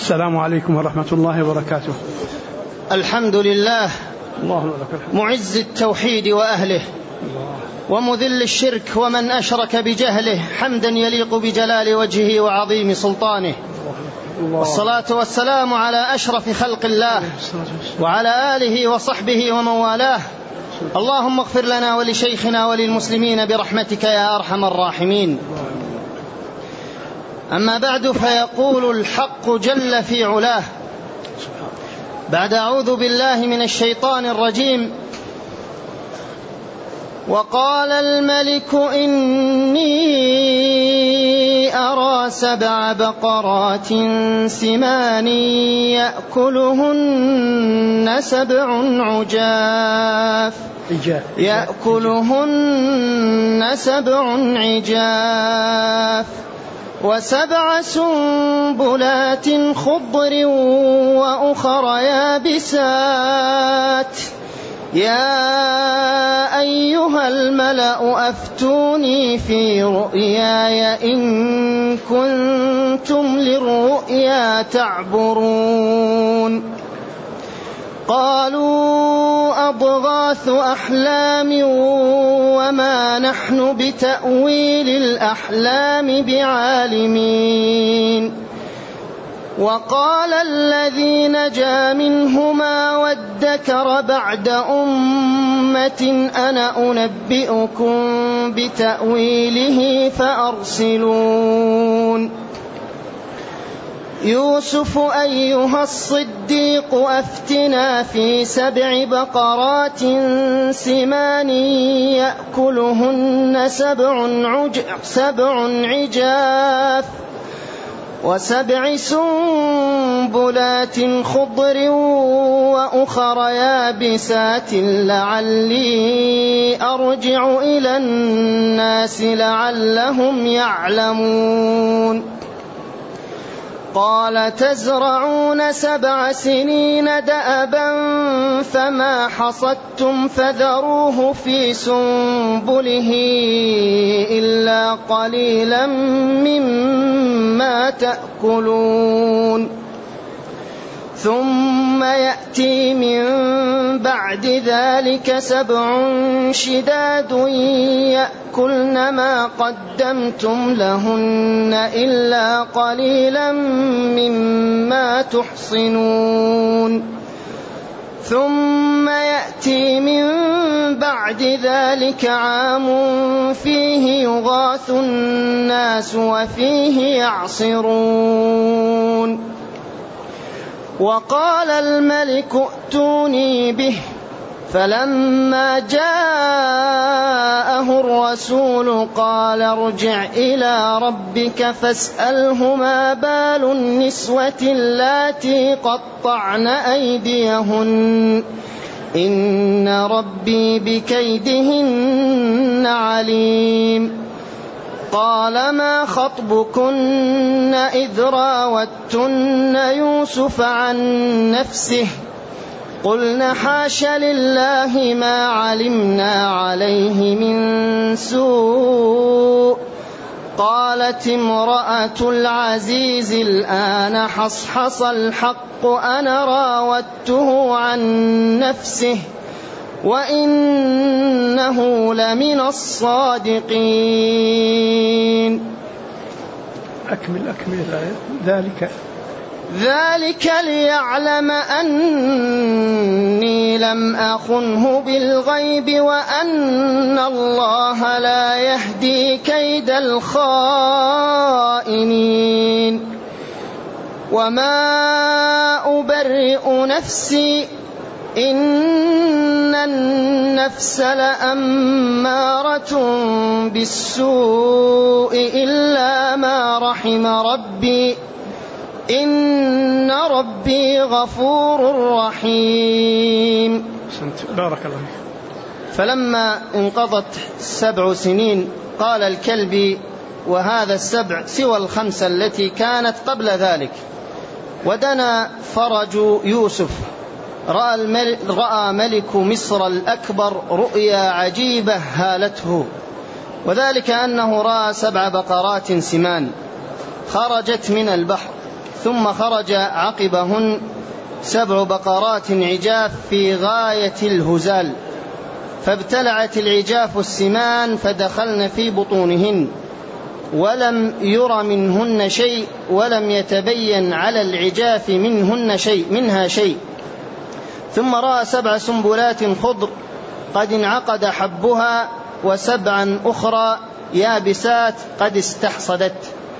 السلام عليكم ورحمة الله وبركاته. الحمد لله معز التوحيد وأهله ومذل الشرك ومن أشرك بجهله، حمدا يليق بجلال وجهه وعظيم سلطانه، والصلاة والسلام على أشرف خلق الله وعلى آله وصحبه ومن والاه. اللهم اغفر لنا ولشيخنا وللمسلمين برحمتك يا أرحم الراحمين. أما بعد، فيقول الحق جل في علاه بعد أعوذ بالله من الشيطان الرجيم: وقال الملك إني أرى 7 بقرات سمان يأكلهن 7 عجاف و7 سنبلات خضر وأخر يابسات. يا أيها الملأ أفتوني في رؤياي إن كنتم للرؤيا تعبرون. قالوا أضغاث أحلام وما نحن بتأويل الأحلام بعالمين. وقال الذي نجا منهما وادكر بعد أمة أنا أنبئكم بتأويله فأرسلون. يوسف أيها الصديق أفتنا في 7 بقرات سمان يأكلهن 7 عجاف و7 سنبلات خضر وأخر يابسات لعلي أرجع إلى الناس لعلهم يعلمون. قال تزرعون 7 سنين دأبا فما حصدتم فذروه في سنبله إلا قليلا مما تأكلون. ثم يأتي من بعد ذلك 7 شداد يأكلن ما قدمتم لهن إلا قليلا مما تحصنون. ثم يأتي من بعد ذلك عام فيه يغاث الناس وفيه يعصرون. وقال الملك ائتوني به. فلما جاءه الرسول قال ارجع إلى ربك فاسأله ما بال النسوة اللاتي قطعن أيديهن إن ربي بكيدهن عليم. قال ما خطبكن إذ راوتن يوسف عن نفسه قلنا حاش لله ما علمنا عليه من سوء. قالت امرأة العزيز الآن حصحص الحق أنا راودته عن نفسه وإنه لمن الصادقين. أكمل ذلك ليعلم أني لم أخنه بالغيب وأن الله لا يهدي كيد الخائنين. وما أبرئ نفسي إن النفس لأمارة بالسوء إلا ما رحم ربي إن ربي غفور رحيم. بارك الله. فلما انقضت 7 سنين قال الكلبي وهذا 7 سوى 5 التي كانت قبل ذلك. ودنا فرج يوسف. رأى ملك مصر الأكبر رؤيا عجيبة هالته، وذلك أنه رأى 7 بقرات سمان خرجت من البحر ثم خرج عقبهن 7 بقرات عجاف في غاية الهزال، فابتلعت العجاف السمان فدخلن في بطونهن، ولم ير منهن شيء، ولم يتبين على العجاف منها شيء. ثم رأى 7 سنبلات خضر قد انعقد حبها، و7 أخرى يابسات قد استحصدت،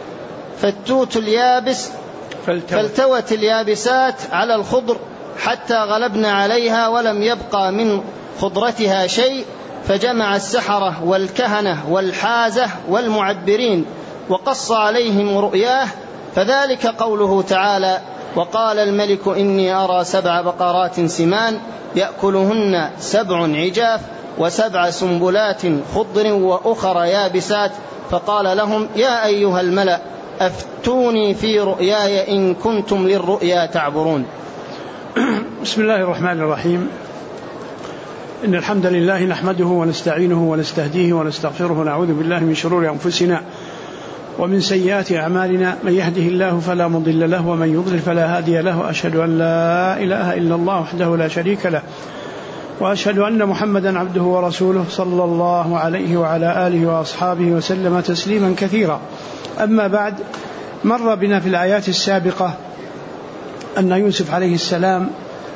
فالتوت اليابسات على الخضر حتى غلبن عليها، ولم يبقى من خضرتها شيء. فجمع السحرة والكهنة والحازة والمعبرين وقص عليهم رؤياه، فذلك قوله تعالى: وقال الملك إني أرى 7 بقرات سمان يأكلهن 7 عجاف و7 سنبلات خضر وأخر يابسات، فقال لهم: يا أيها الملأ أفتوني في رؤياي إن كنتم للرؤيا تعبرون. بسم الله الرحمن الرحيم. إن الحمد لله نحمده ونستعينه ونستهديه ونستغفره ونعوذ بالله من شرور أنفسنا ومن سيئات أعمالنا، من يهده الله فلا مضل له ومن يضلل فلا هادي له، أشهد أن لا إله إلا الله وحده لا شريك له، وأشهد أن محمدا عبده ورسوله صلى الله عليه وعلى آله وأصحابه وسلم تسليما كثيرا. أما بعد، مر بنا في الآيات السابقة أن يوسف عليه السلام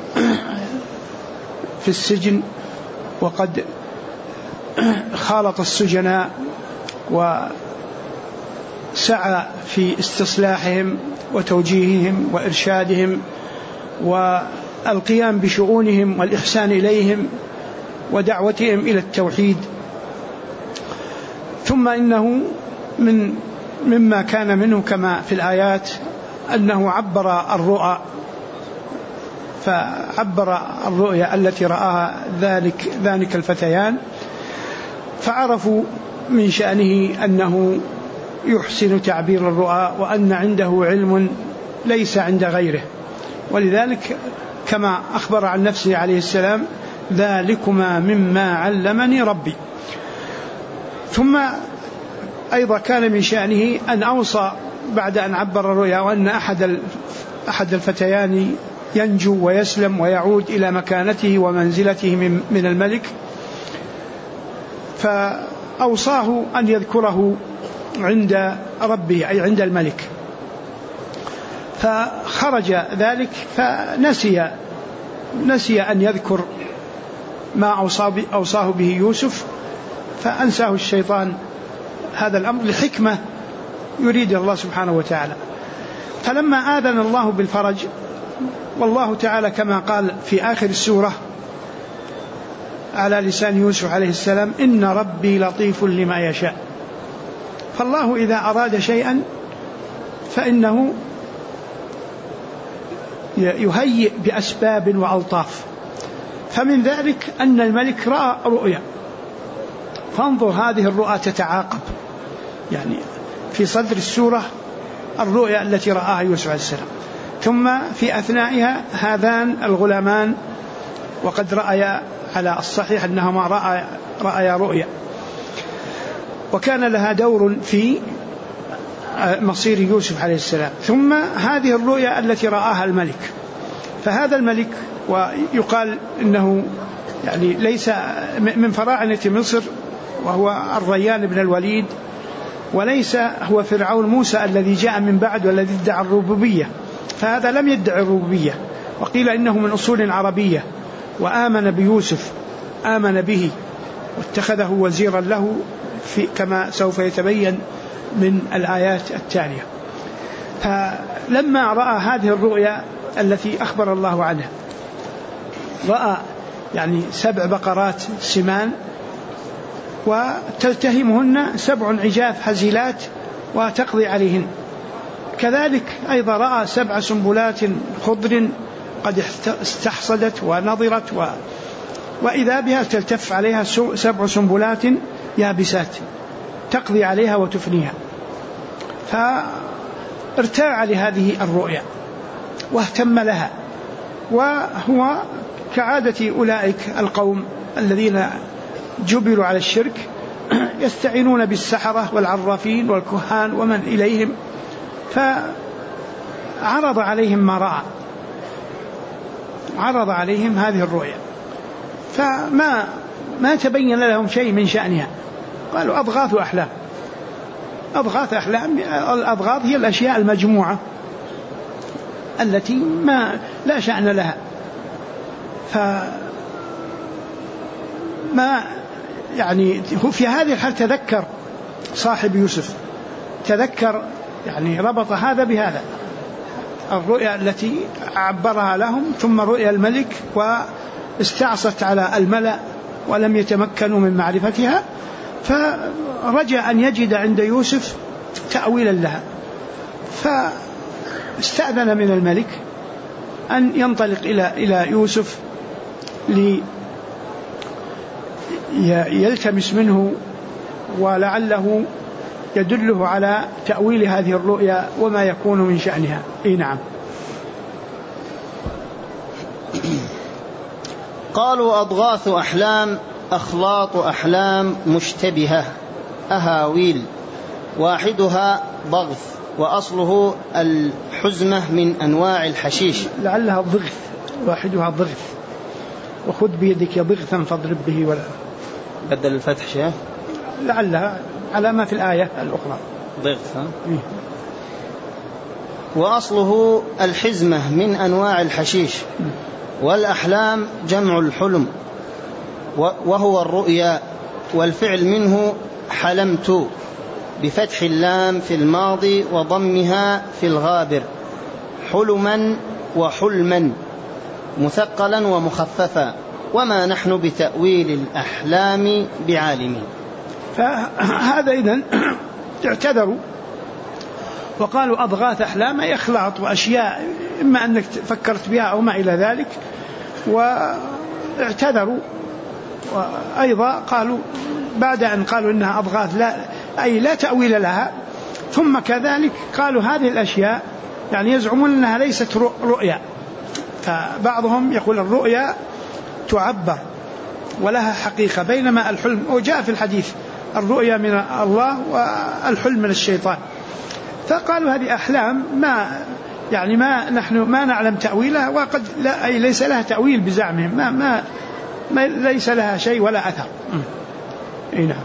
في السجن، وقد خالط السجناء وسعى في استصلاحهم وتوجيههم وإرشادهم والقيام بشؤونهم والإحسان إليهم ودعوتهم إلى التوحيد. ثم إنه مما كان منه كما في الآيات أنه عبر الرؤى، فعبر الرؤيا التي رآها ذلك الفتيان، فعرفوا من شأنه أنه يحسن تعبير الرؤى وأن عنده علم ليس عند غيره. ولذلك كما أخبر عن نفسه عليه السلام: ذلكما مما علمني ربي. ثم أيضا كان من شأنه أن أوصى بعد أن عبر الرؤيا وأن أحد الفتيان ينجو ويسلم ويعود إلى مكانته ومنزلته من الملك، فأوصاه أن يذكره عند ربه أي عند الملك، فخرج ذلك فنسي أن يذكر ما أوصاه به يوسف، فأنساه الشيطان هذا الأمر لحكمة يريد الله سبحانه وتعالى. فلما آذن الله بالفرج، والله تعالى كما قال في آخر السورة على لسان يوسف عليه السلام: إن ربي لطيف لما يشاء. فالله إذا أراد شيئا فإنه يهيئ بأسباب وألطاف، فمن ذلك أن الملك رأى رؤيا، فانظر هذه الرؤى تتعاقب، يعني في صدر السورة الرؤيا التي رآها يوسف عليه السلام، ثم في أثنائها هذان الغلامان وقد رأيا على الصحيح أنهما رأيا رؤيا، وكان لها دور في مصير يوسف عليه السلام. ثم هذه الرؤيا التي رآها الملك، فهذا الملك ويقال إنه يعني ليس من فراعنة مصر، وهو الريان بن الوليد، وليس هو فرعون موسى الذي جاء من بعد والذي ادعى الربوبية، فهذا لم يدعي الربوبية، وقيل إنه من أصول عربية، وآمن بيوسف، آمن به واتخذه وزيرا له كما سوف يتبين من الآيات التالية. فلما رأى هذه الرؤيا التي أخبر الله عنها، رأى يعني 7 بقرات سمان وتلتهمهن 7 عجاف هزيلات وتقضي عليهن، كذلك أيضا رأى 7 سنبلات خضر قد استحصدت ونضرت، وإذا بها تلتف عليها 7 سنبلات يابسات تقضي عليها وتفنيها. فارتاع لهذه الرؤيا واهتم لها، وهو كعادة أولئك القوم الذين جبلوا على الشرك يستعينون بالسحرة والعرافين والكهان ومن إليهم، عرض عليهم ما رأى، عرض عليهم هذه الرؤيا، فما تبين لهم شيء من شأنها، قالوا أضغاث أحلام. أضغاث أحلام، الأضغاث هي الأشياء المجموعة التي لا شأن لها. فما يعني في هذه الحال تذكر صاحب يوسف، تذكر يعني ربط هذا بهذا، الرؤيا التي عبرها لهم ثم رؤيا الملك، واستعصت على الملأ ولم يتمكنوا من معرفتها، فرجى أن يجد عند يوسف تأويلا لها، فاستأذن من الملك أن ينطلق إلى يوسف ليلتمس منه ولعله يدله على تأويل هذه الرؤيا وما يكون من شأنها. نعم. قالوا أضغاث أحلام أخلاط أحلام مشتبهة أهاويل، واحدها ضغث، وأصله الحزمة من أنواع الحشيش. لعلها ضغث، واحدها ضغث، وخذ بيدك ضغثا فاضرب به ولا بدل الفتح شيء، لعلها على ما في الآية الأخرى ضغث. وأصله الحزمة من أنواع الحشيش، والأحلام جمع الحلم، وهو الرؤيا، والفعل منه حلمت بفتح اللام في الماضي وضمها في الغابر، حلما وحلما مثقلا ومخففا، وما نحن بتأويل الأحلام بعالمين. فهذا إذن اعتذروا وقالوا أضغاث أحلام أي إخلاط وأشياء إما أنك فكرت بها أو ما إلى ذلك، واعتذروا. وأيضا قالوا بعد أن قالوا إنها أضغاث لا تأويل لها، ثم كذلك قالوا هذه الأشياء يعني يزعمون أنها ليست رؤيا، فبعضهم يقول الرؤيا تعبر ولها حقيقة، بينما الحلم وجاء في الحديث الرؤيا من الله والحلم من الشيطان، فقالوا هذه أحلام نحن ما نعلم تأويلها، وقد ليس لها تأويل بزعمهم، ما ليس لها شيء ولا أثر. نعم.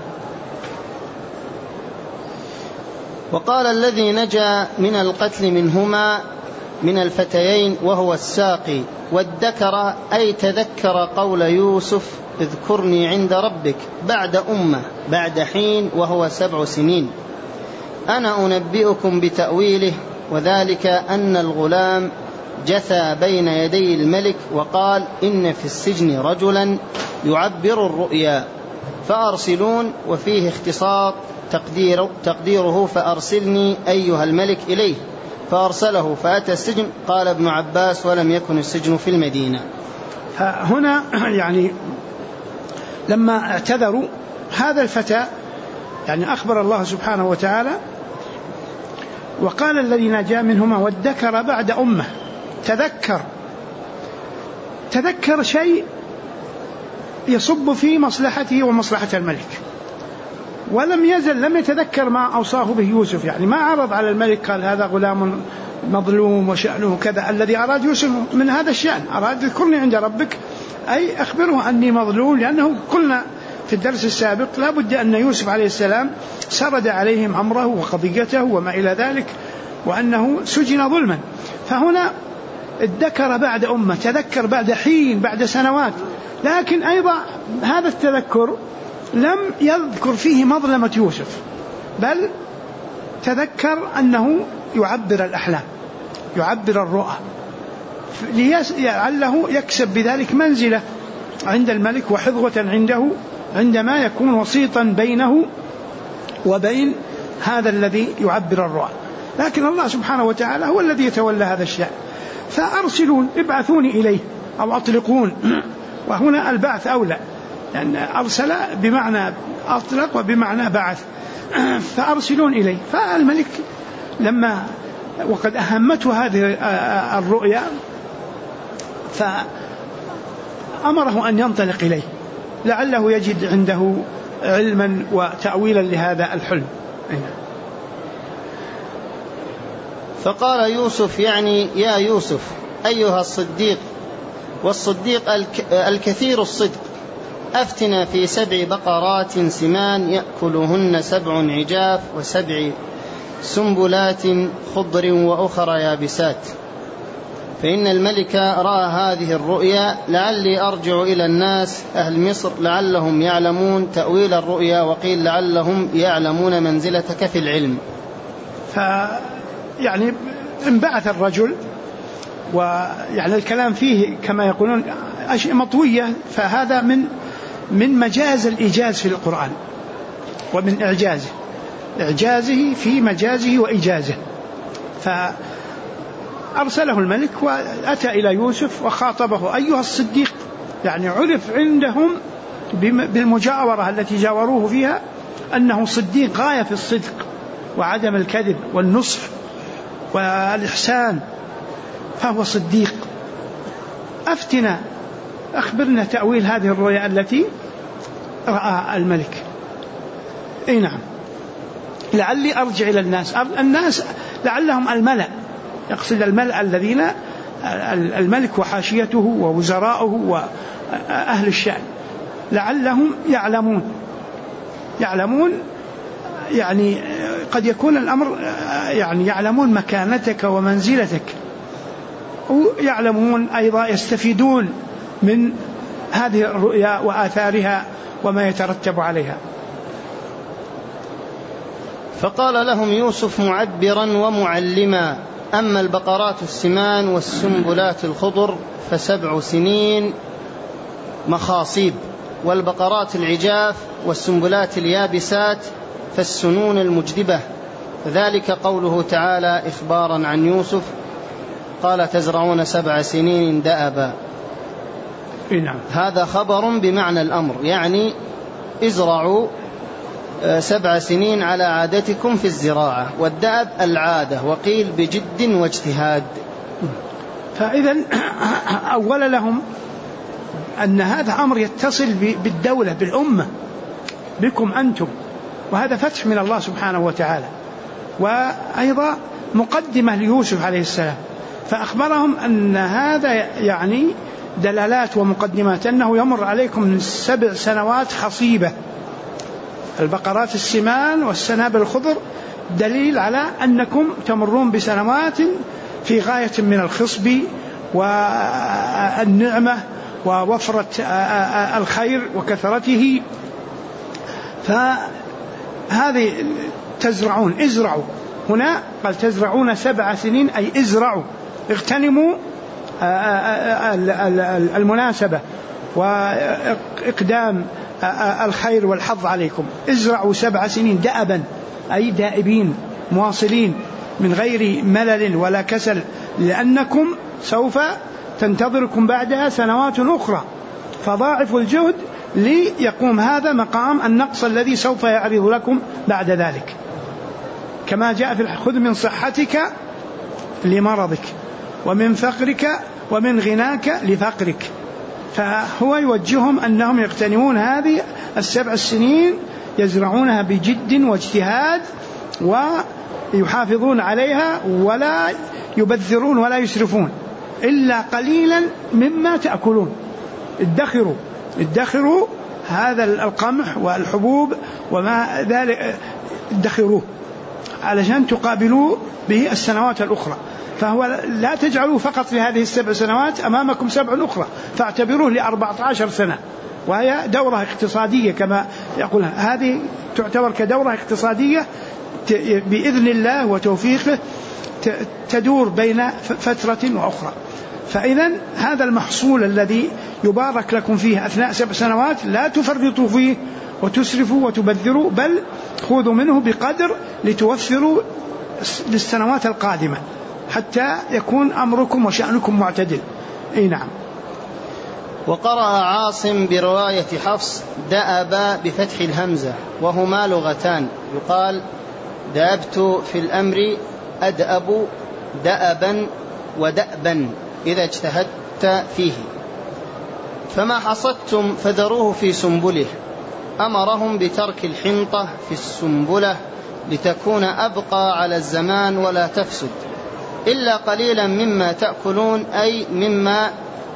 وقال الذي نجا من القتل منهما من الفتيين وهو الساقي وادكر أي تذكر قول يوسف اذكرني عند ربك بعد حين وهو 7 سنين، أنا أنبئكم بتأويله، وذلك أن الغلام جثى بين يدي الملك وقال إن في السجن رجلا يعبر الرؤيا فأرسلون، وفيه اختصاص تقديره فأرسلني أيها الملك إليه، فأرسله فأتى السجن. قال ابن عباس ولم يكن السجن في المدينة. هنا يعني لما اعتذروا هذا الفتى يعني أخبر الله سبحانه وتعالى وقال الذي نجا منهما وادكر بعد أمه، تذكر شيء يصب في مصلحته ومصلحة الملك، ولم يتذكر ما أوصاه به يوسف، يعني ما عرض على الملك قال هذا غلام مظلوم وشأنه كذا. الذي أراد يوسف من هذا الشأن أراد اذكرني عند ربك أي أخبره أني مظلوم، لأنه قلنا في الدرس السابق لا بد أن يوسف عليه السلام سرد عليهم أمره وقضيته وما إلى ذلك، وأنه سجن ظلما. فهنا ادكر بعد أمة، تذكر بعد حين، بعد سنوات، لكن أيضا هذا التذكر لم يذكر فيه مظلمة يوسف، بل تذكر أنه يعبر الأحلام، يعبر الرؤى، لعله يكسب بذلك منزلة عند الملك وحظوة عنده عندما يكون وسيطا بينه وبين هذا الذي يعبر الرؤى. لكن الله سبحانه وتعالى هو الذي يتولى هذا الشأن. فأرسلون ابعثوني إليه أو أطلقون، وهنا البعث أولى، لأن أرسل بمعنى أطلق وبمعنى بعث، فأرسلون إليه. فالملك لما وقد أهمته هذه الرؤيا فأمره أن ينطلق إليه لعله يجد عنده علما وتأويلا لهذا الحلم. فقال يوسف يعني يا يوسف أيها الصديق، والصديق الكثير الصدق، أفتنا في 7 بقرات سمان يأكلهن 7 عجاف و7 سنبلات خضر وأخرى يابسات، فإن الملك رأى هذه الرؤيا، لعلي أرجع إلى الناس أهل مصر لعلهم يعلمون تأويل الرؤيا، وقيل لعلهم يعلمون منزلتك في العلم. يعني انبعث الرجل، ويعني الكلام فيه كما يقولون أشياء مطوية، فهذا من مجاز الإيجاز في القرآن، ومن إعجازه في مجازه وإيجازه. فأرسله الملك وأتى إلى يوسف وخاطبه أيها الصديق، يعني عرف عندهم بالمجاورة التي جاوروه فيها أنه صديق غاية في الصدق وعدم الكذب والنصح والإحسان، فهو صديق. أفتنا، أخبرنا تأويل هذه الرؤيا التي رأى الملك. أي نعم، لعلي أرجع إلى الناس لعلهم الملأ، يقصد الملأ الذين الملك وحاشيته ووزراؤه وأهل الشأن، لعلهم يعلمون يعني قد يكون الأمر يعني يعلمون مكانتك ومنزلتك، ويعلمون أيضا يستفيدون من هذه الرؤيا وآثارها وما يترتب عليها. فقال لهم يوسف معبرا ومعلما: أما البقرات السمان والسنبلات الخضر ف7 سنين مخاصيب، والبقرات العجاف والسنبلات اليابسات فالسنون المجدبة. ذلك قوله تعالى إخبارا عن يوسف، قال تزرعون 7 سنين دأبا. هذا خبر بمعنى الأمر، يعني ازرعوا 7 سنين على عادتكم في الزراعة، والدأب العادة، وقيل بجد واجتهاد. فإذا أول لهم أن هذا أمر يتصل بالدولة بالأمة بكم أنتم، وهذا فتح من الله سبحانه وتعالى، وأيضا مقدمة ليوسف عليه السلام، فأخبرهم أن هذا يعني دلالات ومقدمات أنه يمر عليكم من 7 سنوات خصيبة. البقرات السمان والسنابل الخضر دليل على أنكم تمرون بسنوات في غاية من الخصب والنعمة ووفرة الخير وكثرته. فهذه تزرعون، ازرعوا، هنا قال تزرعون 7 سنين أي ازرعوا، اغتنموا المناسبة وإقدام الخير والحظ عليكم. ازرعوا 7 سنين دأبا أي دائبين مواصلين من غير ملل ولا كسل، لأنكم سوف تنتظركم بعدها سنوات أخرى، فضاعفوا الجهد ليقوم هذا مقام النقص الذي سوف يعرض لكم بعد ذلك، كما جاء في خذ من صحتك لمرضك ومن فقرك ومن غناك لفقرك. فهو يوجههم أنهم يغتنمون هذه 7 سنين يزرعونها بجد واجتهاد ويحافظون عليها ولا يبذرون ولا يسرفون إلا قليلا مما تأكلون. ادخروا هذا القمح والحبوب وما ذلك، ادخروه علشان تقابلوا به السنوات الأخرى. فهو لا تجعلوا فقط لهذه 7 سنوات، أمامكم 7 أخرى، فاعتبروه ل14 سنة، وهي دورة اقتصادية كما يقول، هذه تعتبر كدورة اقتصادية بإذن الله وتوفيقه تدور بين فترة وأخرى. فإذا هذا المحصول الذي يبارك لكم فيه أثناء 7 سنوات لا تفرطوا فيه وتسرفوا وتبذروا، بل خذوا منه بقدر لتوفروا للسنوات القادمة حتى يكون أمركم وشأنكم معتدل. أي نعم. وقرأ عاصم برواية حفص دأب بفتح الهمزة، وهما لغتان، يقال دأبت في الأمر أدأب دأبا ودأبا إذا اجتهدت فيه، فما حصدتم فذروه في سنبله. أمرهم بترك الحنطة في السنبلة لتكون أبقى على الزمان ولا تفسد، إلا قليلا مما تأكلون أي مما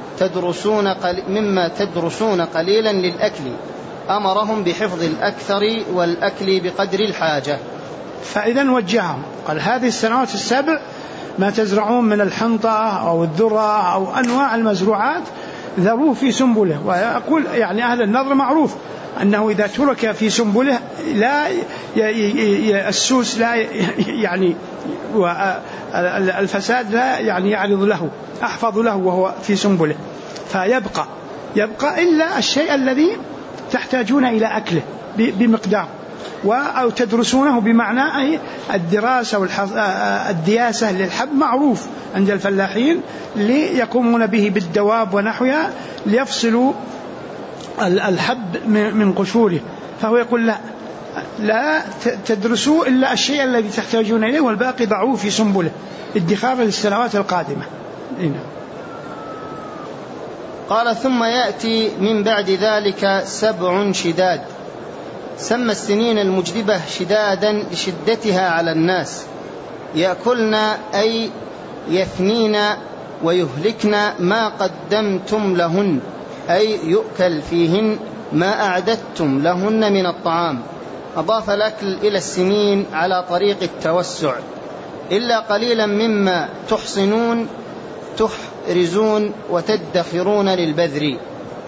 تدرسون قليلا للأكل. أمرهم بحفظ الأكثر والأكل بقدر الحاجة. فإذا وجههم قال هذه السنوات السبع ما تزرعون من الحنطة أو الذرة أو أنواع المزروعات ذروه في سنبله. ويقول يعني أهل النظر معروف أنه إذا ترك في سنبله لا السوس لا يعني والفساد لا يعني يعرض له، أحفظ له وهو في سنبله، يبقى إلا الشيء الذي تحتاجون إلى أكله بمقدار، أو تدرسونه بمعنى الدراسة والدياسة للحب معروف عند الفلاحين ليقومون به بالدواب ونحوها ليفصلوا الحب من قشوره. فهو يقول لا تدرسوا إلا الشيء الذي تحتاجون إليه والباقي ضعوه في سنبله ادخارا للسنوات القادمة. قال ثم يأتي من بعد ذلك 7 شداد. سمى السنين المجدبة شدادا لشدتها على الناس، يأكلن أي يفنين ويهلكن ما قدمتم لهن، أي يؤكل فيهن ما أعددتم لهن من الطعام. أضاف الأكل إلى السنين على طريق التوسع. إلا قليلا مما تحصنون تحرزون وتدخرون للبذر.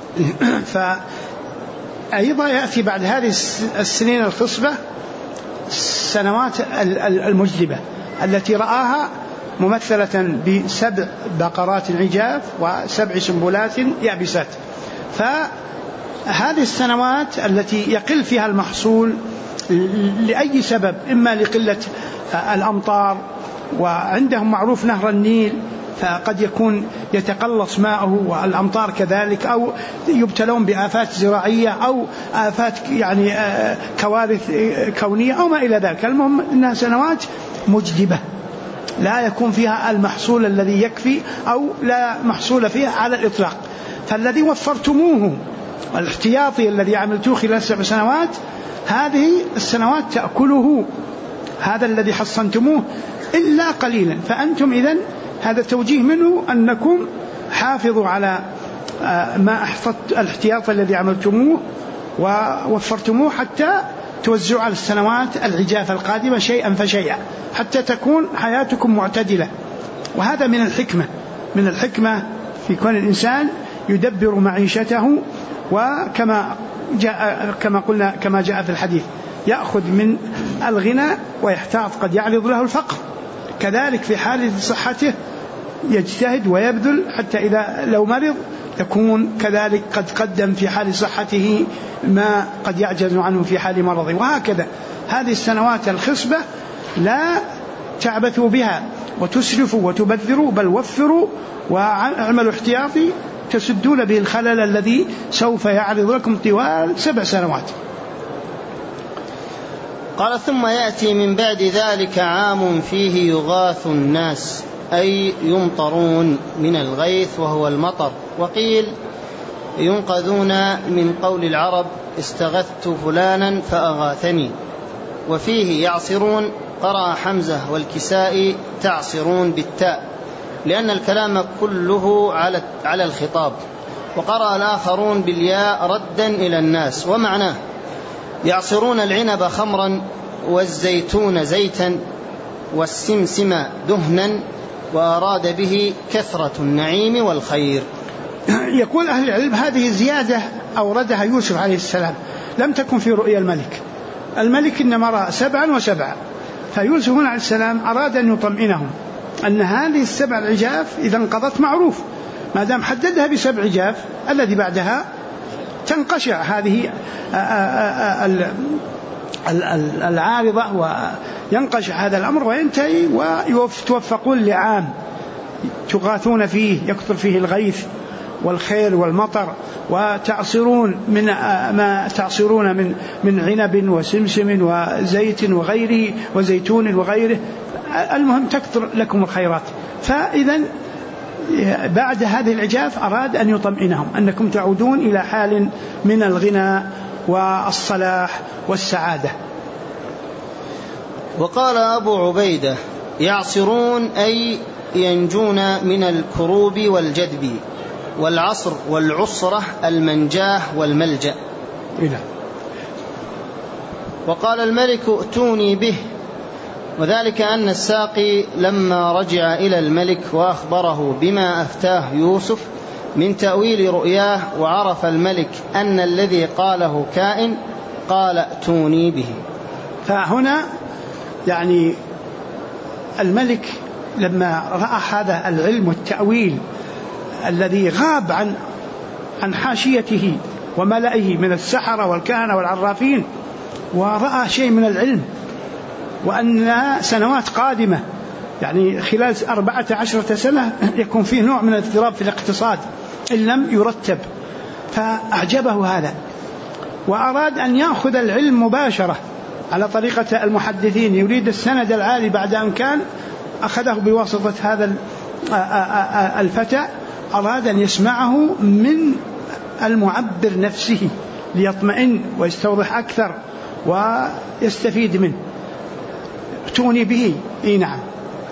فأيضا يأتي بعد هذه السنين الخصبة السنوات المجدبة التي رآها ممثلة ب7 بقرات عجاف و7 سنبلات يابسات. فهذه السنوات التي يقل فيها المحصول لأي سبب، إما لقلة الأمطار، وعندهم معروف نهر النيل فقد يكون يتقلص ماءه والأمطار كذلك، أو يبتلون بآفات زراعية أو آفات يعني كوارث كونية أو ما إلى ذلك. المهم أنها سنوات مجدبة لا يكون فيها المحصول الذي يكفي أو لا محصول فيها على الإطلاق. فالذي وفرتموه الاحتياطي الذي عملتوه خلال 7 سنوات، هذه السنوات تأكله هذا الذي حصنتموه إلا قليلا. فأنتم إذن هذا توجيه منه أنكم حافظوا على ما الاحتياط الذي عملتموه ووفرتموه حتى توزعوا على السنوات العجاف القادمة شيئا فشيئا حتى تكون حياتكم معتدلة. وهذا من الحكمة في كون الإنسان يدبر معيشته، وكما قلنا كما جاء في الحديث يأخذ من الغنى ويحتاط قد يعرض له الفقر. كذلك في حال صحته يجتهد ويبذل حتى إذا لو مرض يكون كذلك قد قدم في حال صحته ما قد يعجز عنه في حال مرضه. وهكذا هذه السنوات الخصبة لا تعبثوا بها وتسرفوا وتبذروا، بل وفروا واعملوا احتياطي تسدون به الخلل الذي سوف يعرض لكم طوال 7 سنوات. قال ثم يأتي من بعد ذلك عام فيه يغاث الناس، أي يمطرون من الغيث وهو المطر. وقيل ينقذون من قول العرب استغثت فلانا فأغاثني. وفيه يعصرون، قرأ حمزة والكسائي تعصرون بالتاء لأن الكلام كله على الخطاب. وقرأ الآخرون بالياء ردا إلى الناس. ومعناه يعصرون العنب خمرا والزيتون زيتا والسمسم دهنا، وأراد به كثرة النعيم والخير. يقول أهل العلم هذه زيادة أوردها يوسف عليه السلام لم تكن في رؤيا الملك إنما رأى 7 و7. فيوسف عليه السلام أراد أن يطمئنهم أن هذه 7 العجاف إذا انقضت معروف، ما دام حددها ب7 عجاف الذي بعدها تنقشع هذه العارضة وينقشع هذا الأمر وينتهي، وتوفقون لعام تغاثون فيه يكثر فيه الغيث والخير والمطر، وتعصرون من ما تعصرون من عنب وسمسم وزيت وغيره وزيتون وغيره. المهم تكثر لكم الخيرات. فإذا بعد هذه العجاف أراد أن يطمئنهم أنكم تعودون إلى حال من الغنى والصلاح والسعادة. وقال أبو عبيدة يعصرون أي ينجون من الكروب والجدب، والعصر والعسرة المنجاه والملجأ. وقال الملك ائتوني به، وذلك أن الساقي لما رجع إلى الملك وأخبره بما أفتاه يوسف من تأويل رؤياه، وعرف الملك أن الذي قاله كائن، قال ائتوني به. فهنا يعني الملك لما رأى هذا العلم والتأويل الذي غاب عن حاشيته وملئه من السحرة والكهنة والعرافين، ورأى شيء من العلم، وأن سنوات قادمة يعني خلال 14 سنة يكون فيه نوع من الاضطراب في الاقتصاد إن لم يرتب، فأعجبه هذا وأراد أن يأخذ العلم مباشرة على طريقة المحدثين، يريد السند العالي بعد أن كان أخذه بواسطة هذا الفتى، أراد أن يسمعه من المعبر نفسه ليطمئن ويستوضح أكثر ويستفيد منه. ائتوني به. نعم.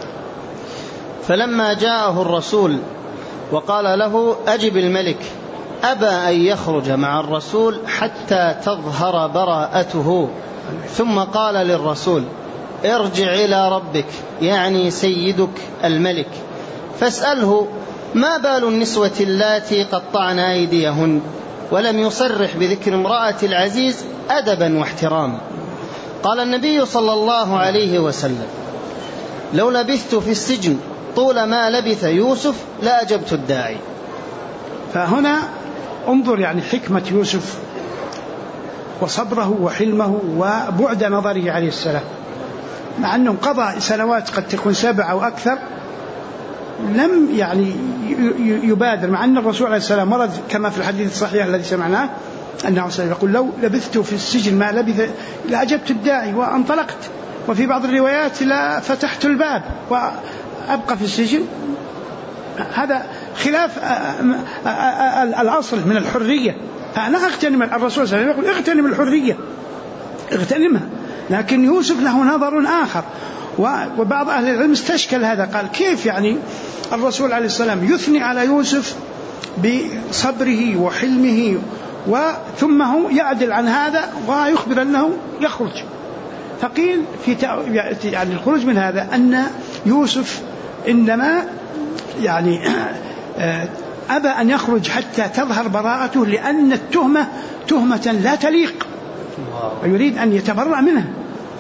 فلما جاءه الرسول وقال له أجب الملك، أبى أن يخرج مع الرسول حتى تظهر براءته، ثم قال للرسول ارجع إلى ربك، يعني سيدك الملك، فاسأله ما بال النسوة اللاتي قطعن أيديهن، ولم يصرح بذكر امرأة العزيز أدبا واحتراما. قال النبي صلى الله عليه وسلم لو لبثت في السجن طول ما لبث يوسف لأجبت الداعي. فهنا انظر يعني حكمة يوسف وصبره وحلمه وبعد نظره عليه السلام، مع أنه قضى سنوات قد تكون 7 أو أكثر لم يعني يبادر، مع أن الرسول عليه السلام ورد كما في الحديث الصحيح الذي سمعناه أنه يقول لو لبثت في السجن ما لبث لأجبت الداعي وانطلقت، وفي بعض الروايات لا فتحت الباب وأبقى في السجن. هذا خلاف الأصل من الحرية، فأنا أغتنم، الرسول صلى الله عليه وسلم يقول اغتنم الحرية اغتنمها، لكن يوسف له نظر آخر. وبعض أهل العلم استشكل هذا، قال كيف يعني الرسول عليه السلام يثني على يوسف بصبره وحلمه ثم هو يعدل عن هذا ويخبر أنه يخرج؟ فقيل في يعني الخروج من هذا أن يوسف إنما يعني أبى أن يخرج حتى تظهر براءته، لأن التهمة تهمة لا تليق ويريد أن يتبرأ منها.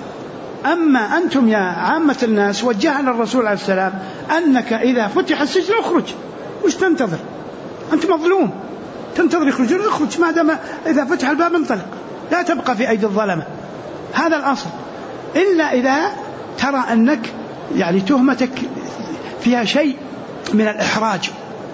أما أنتم يا عامة الناس وجهنا الرسول عليه السلام أنك إذا فتح السجن اخرج، وش تنتظر؟ أنت مظلوم، تنتظر يخرجون، اخرج ما دام إذا فتح الباب انطلق، لا تبقى في أيدي الظلمة. هذا الأصل، إلا إذا ترى أنك يعني تهمتك فيها شيء من الإحراج.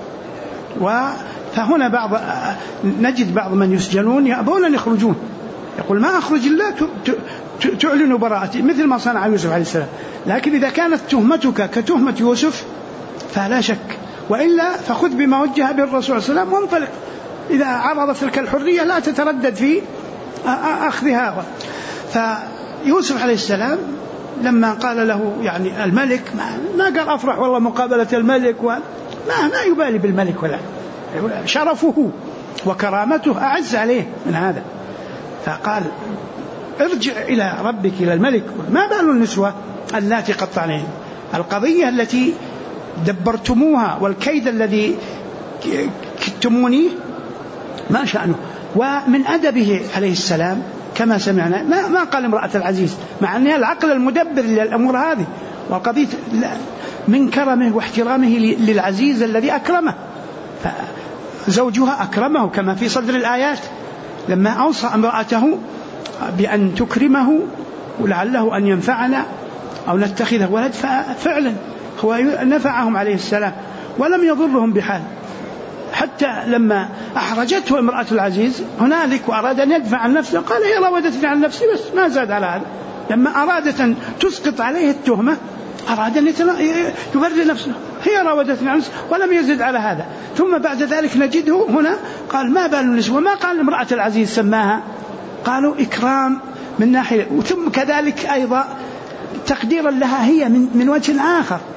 فهنا نجد بعض من يسجنون يأبون أن يخرجون، يقول ما أخرج إلا تعلن براءتي، مثل ما صنع يوسف عليه السلام. لكن إذا كانت تهمتك كتهمة يوسف فلا شك، وإلا فخذ بما وجه به الرسول صلى الله عليه وسلم وانطلق. إذا عرضت لك الحرية لا تتردد في أخذها. فيوسف عليه السلام لما قال له يعني الملك، ما قال أفرح والله مقابلة الملك، ما يبالي بالملك، ولا شرفه وكرامته أعز عليه من هذا. فقال ارجع إلى ربك إلى الملك، ما بال النسوة اللاتي قطعنين. القضية التي دبرتموها والكيد الذي كتمونيه ما شأنه. ومن أدبه عليه السلام كما سمعنا ما قال امرأة العزيز، مع أنها العقل المدبر للأمور هذه، وقضية من كرمه واحترامه للعزيز الذي أكرمه، فزوجها أكرمه كما في صدر الآيات لما أوصى امرأته بأن تكرمه ولعله أن ينفعنا أو نتخذه ولد، ففعلا هو نفعهم عليه السلام ولم يضرهم بحال. حتى لما أحرجته امرأة العزيز هنالك وأراد أن يدفع عن نفسه قال هي راودتني عن نفسي، بس ما زاد على هذا. لما أرادت أن تسقط عليه التهمة أراد أن يبرر نفسه، هي راودتني عن نفسي، ولم يزد على هذا. ثم بعد ذلك نجده هنا قال ما بال النسوة، ما قال امرأة العزيز سماها، قالوا إكرام من ناحية، وثم كذلك أيضا تقديرا لها هي من وجه آخر.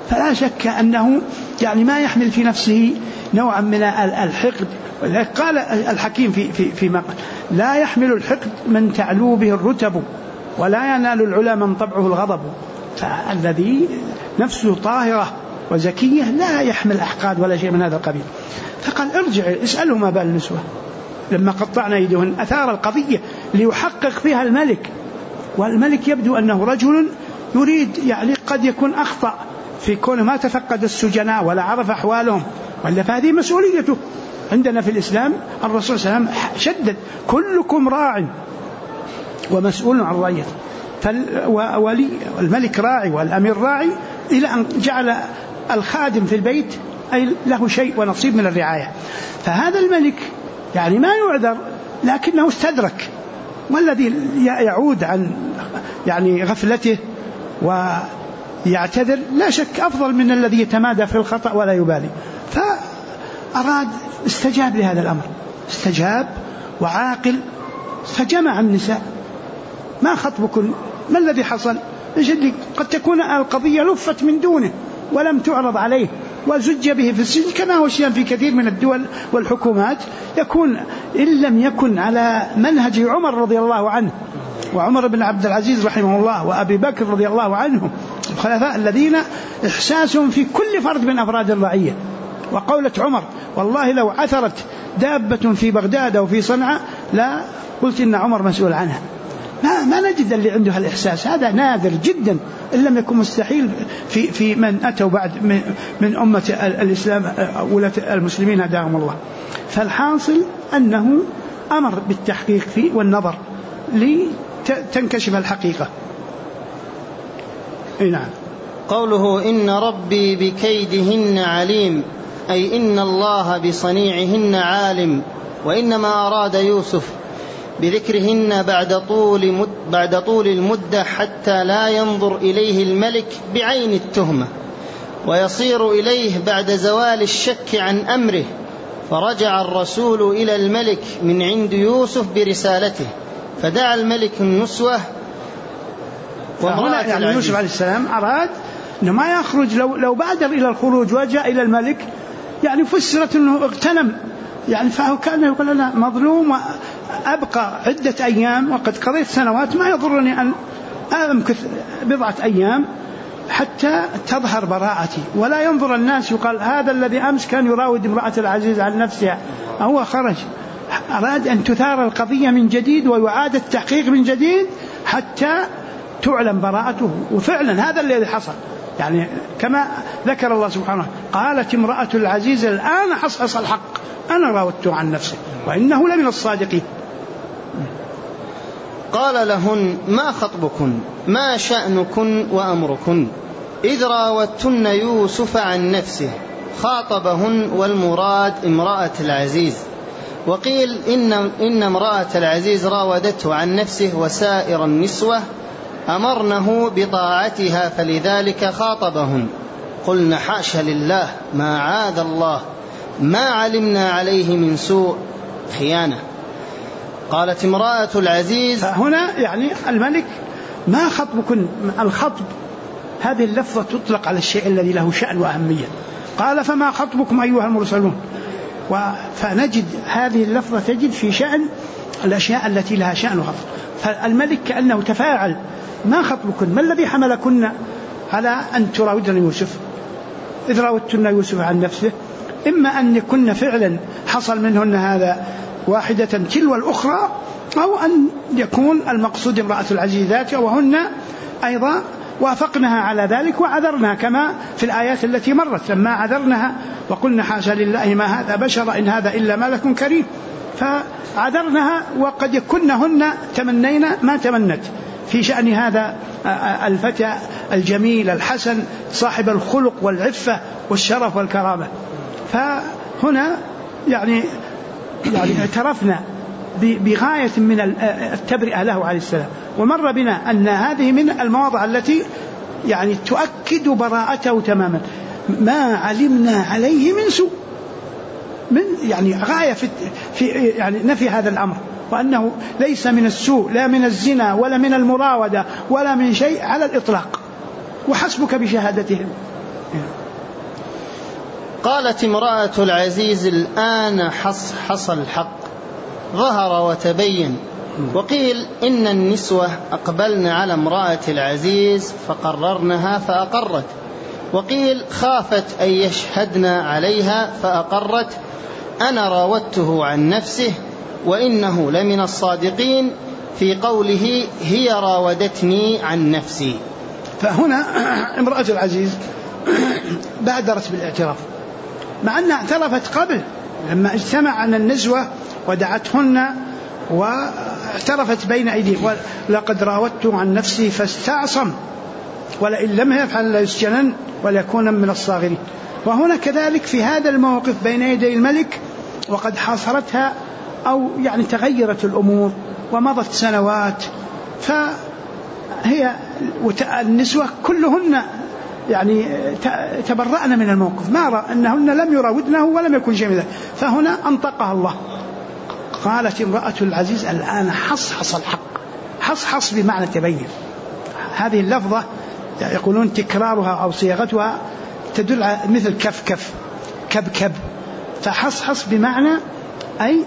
فلا شك أنه يعني ما يحمل في نفسه نوعا من الحقد. قال الحكيم في مقال: لا يحمل الحقد من تعلو به الرتب، ولا ينال العلا من طبعه الغضب. فالذي نفسه طاهرة وزكية لا يحمل أحقاد ولا شيء من هذا القبيل. فقال: ارجع اسأله ما بال النسوة لما قطعنا أيديهن. أثار القضية ليحقق فيها الملك، والملك يبدو أنه رجل يريد يعني قد يكون أخطأ في كونه ما تفقد السجناء ولا عرف أحوالهم، ولا فهذه مسؤوليته. عندنا في الإسلام الرسول صلى الله عليه وسلم شدد: كلكم راع ومسؤول عن رعيته. فالولي الملك راعي والأمير راعي، إلى أن جعل الخادم في البيت أي له شيء ونصيب من الرعاية. فهذا الملك يعني ما يعذر، لكنه استدرك، والذي يعود عن يعني غفلته ويعتذر لا شك أفضل من الذي يتمادى في الخطأ ولا يبالي. فأراد استجاب لهذا الأمر، استجاب وعاقل، فجمع النساء: ما خطبكن؟ ما الذي حصل؟ قد تكون القضية لفت من دونه ولم تعرض عليه وزج به في السجن، كما هو شيئا في كثير من الدول والحكومات يكون، إن لم يكن على منهج عمر رضي الله عنه وعمر بن عبد العزيز رحمه الله وأبي بكر رضي الله عنهم، الخلفاء الذين إحساسهم في كل فرد من أفراد الرعية. وقولة عمر: والله لو عثرت دابة في بغداد أو في صنعاء لا قلت إن عمر مسؤول عنها. ما نجد اللي عنده الإحساس، هذا نادر جدا، إن لم يكن مستحيل في من أتوا بعد من أمة الإسلام ولاة المسلمين هداهم الله. فالحاصل أنه أمر بالتحقيق فيه والنظر لتنكشف الحقيقة. نعم. قوله: إن ربي بكيدهن عليم، أي إن الله بصنيعهن عالم. وإنما أراد يوسف بذكرهن بعد طول المدة حتى لا ينظر إليه الملك بعين التهمة، ويصير إليه بعد زوال الشك عن أمره. فرجع الرسول إلى الملك من عند يوسف برسالته، فدعا الملك النسوة وامرأة يعني يوسف عليه السلام أراد أنه ما يخرج، لو بادر إلى الخروج وجاء إلى الملك يعني فسرت أنه اغتنم، يعني فهو كان يقول: أنا مظلوم وأبقى عدة أيام وقد قضيت سنوات، ما يضرني أن أمكث بضعة أيام حتى تظهر براءتي، ولا ينظر الناس يقال هذا الذي أمس كان يراود امرأة العزيز عن نفسها هو خرج. أراد أن تثار القضية من جديد ويعاد التحقيق من جديد حتى تعلم براءته. وفعلا هذا الذي حصل، يعني كما ذكر الله سبحانه: قالت امرأة العزيز الآن حصحص الحق أنا راودته عن نفسه وإنه لمن الصادقين. قال لهن: ما خطبكن؟ ما شأنكن وأمركن؟ إذ راودتن يوسف عن نفسه. خاطبهن، والمراد امرأة العزيز. وقيل إن امرأة العزيز راودته عن نفسه، وسائر النسوة أمرنه بطاعتها فلذلك خاطبهن. قلنا: حاشا لله، ما عاذ الله، ما علمنا عليه من سوء خيانة. قالت امرأة العزيز: هنا يعني الملك: ما خطبكن؟ الخطب هذه اللفظة تطلق على الشيء الذي له شأن وأهمية. قال: فما خطبكم أيها المرسلون؟ فنجد هذه اللفظة تجد في شأن الأشياء التي لها شأن وخطب. فالملك كأنه تفاعل: ما خطبكن؟ ما الذي حملكن على أن تراودن يوسف؟ إذ راودتن يوسف عن نفسه، إما أن يكن فعلا حصل منهن هذا واحدة تلو الأخرى، أو أن يكون المقصود امرأة العزيز ذاتها، وهن أيضا وافقناها على ذلك وعذرنا، كما في الآيات التي مرت لما عذرناها وقلنا: حاشا لله ما هذا بشر إن هذا إلا ملك كريم. فعذرناها، وقد يكنهن تمنينا ما تمنت في شأن هذا الفتى الجميل الحسن صاحب الخلق والعفة والشرف والكرامة. فهنا يعني اعترفنا بغاية من التبرئة له عليه السلام. ومر بنا أن هذه من المواضع التي يعني تؤكد براءته تماما: ما علمنا عليه من سوء، من يعني غاية في يعني نفي هذا الأمر، وأنه ليس من السوء، لا من الزنا ولا من المراودة ولا من شيء على الإطلاق، وحسبك بشهادتهم. قالت امرأة العزيز: الآن حص الحق ظهر وتبين. وقيل إن النسوة أقبلن على امرأة العزيز فقررنها فأقرت. وقيل خافت أن يشهدن عليها فأقرت. أنا راودته عن نفسه وإنه لمن الصادقين في قوله هي راودتني عن نفسي. فهنا امرأة العزيز بادرت بالاعتراف، مع أنها اعترفت قبل لما اجتمع عن النسوة ودعتهن واعترفت بين أيديهم: لقد راودته عن نفسي فاستعصم ولئن لم يفعل ليسجنن وليكون من الصاغرين. وهنا كذلك في هذا الموقف بين يدي الملك وقد حاصرتها أو يعني تغيرت الأمور ومضت سنوات، فهي النسوة كلهن يعني تبرأن من الموقف، ما رأى أنهن لم يراودنه ولم يكن شيء من ذلك. فهنا أنطقها الله، قالت امرأة العزيز: الآن حص الحق. حص بمعنى تبين. هذه اللفظة يقولون تكرارها أو صياغتها تدل على مثل كف كب. فحص بمعنى أي